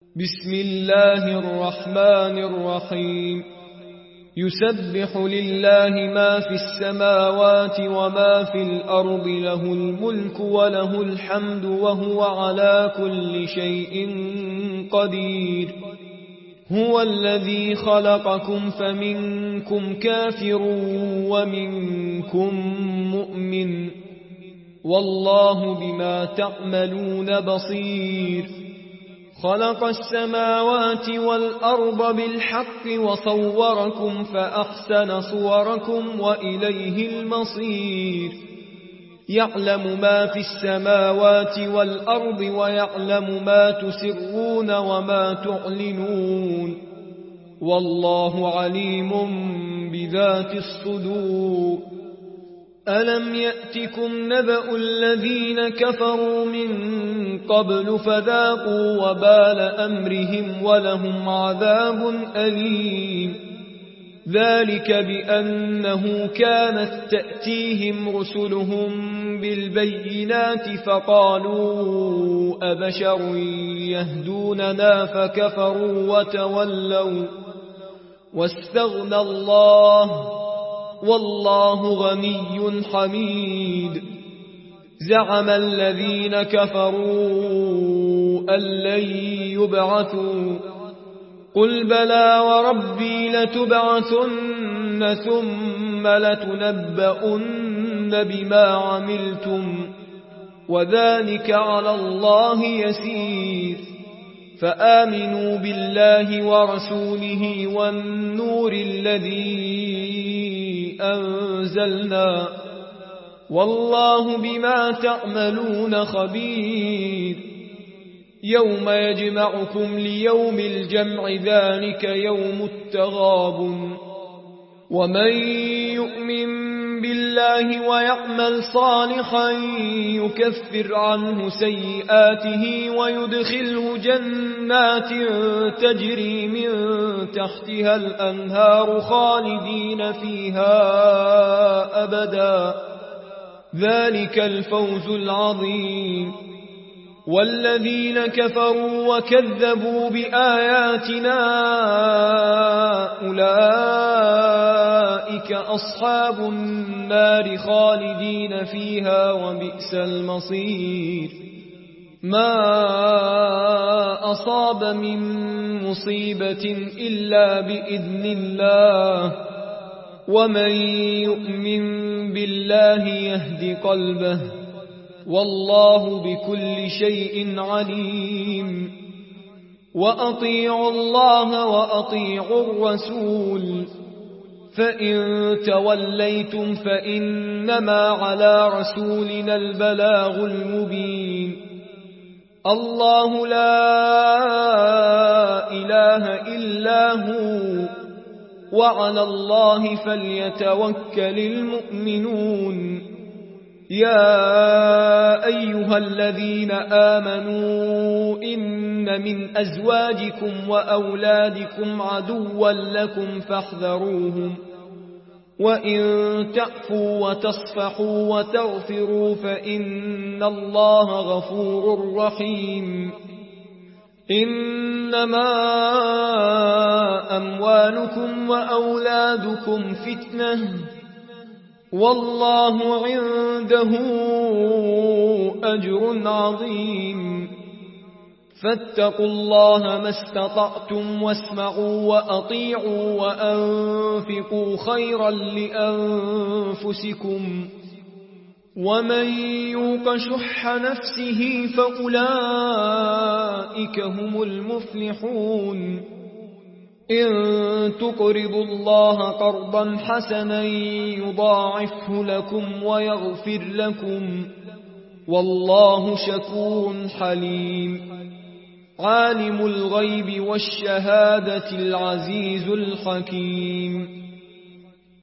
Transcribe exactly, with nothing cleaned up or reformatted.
بسم الله الرحمن الرحيم. يسبح لله ما في السماوات وما في الأرض، له الملك وله الحمد وهو على كل شيء قدير. هو الذي خلقكم فمنكم كافر ومنكم مؤمن، والله بما تعملون بصير. خلق السماوات والأرض بالحق وصوركم فأحسن صوركم وإليه المصير. يعلم ما في السماوات والأرض ويعلم ما تسرون وما تعلنون، والله عليم بذات الصدور. ألم يأتكم نبأ الذين كفروا من قبل فذاقوا وبال أمرهم ولهم عذاب أليم. ذلك بأنه كانت تأتيهم رسلهم بالبينات فقالوا أبشر يهدوننا فكفروا وتولوا واستغنى الله، والله غني حميد. زعم الذين كفروا أن لن يبعثوا، قل بلى وربي لتبعثن ثم لتنبؤن بما عملتم، وذلك على الله يسير. فآمنوا بالله ورسوله والنور الذي أنزلنا، والله بما تعملون خبير. يوم يجمعكم ليوم الجمع، ذلك يوم التغابن. ومن يؤمن بالله ويعمل صالحا يكفر عنه سيئاته ويدخله جنات تجري من تحتها الأنهار خالدين فيها أبدا، ذلك الفوز العظيم. والذين كفروا وكذبوا بآياتنا أولئك أصحاب النار خالدين فيها وبئس المصير. ما أصاب من مصيبة إلا بإذن الله، ومن يؤمن بالله يهد قلبه، والله بكل شيء عليم. وأطيعوا الله وأطيعوا الرسول، فإن توليتم فإنما على رسولنا البلاغ المبين. الله لا إله إلا هو، وعلى الله فليتوكل المؤمنون. يا أيها الذين آمنوا إن من أزواجكم وأولادكم عدوا لكم فاحذروهم، وإن تعفوا وتصفحوا وتغفروا فإن الله غفور رحيم. إنما أموالكم وأولادكم فتنة، والله عنده أجر عظيم. فاتقوا الله ما استطعتم واسمعوا وأطيعوا وأنفقوا خيرا لأنفسكم، ومن يوق شح نفسه فأولئك هم المفلحون. إن تقرضوا الله قرضا حسنا يضاعفه لكم ويغفر لكم، والله شكور حليم. عالم الغيب والشهادة العزيز الحكيم.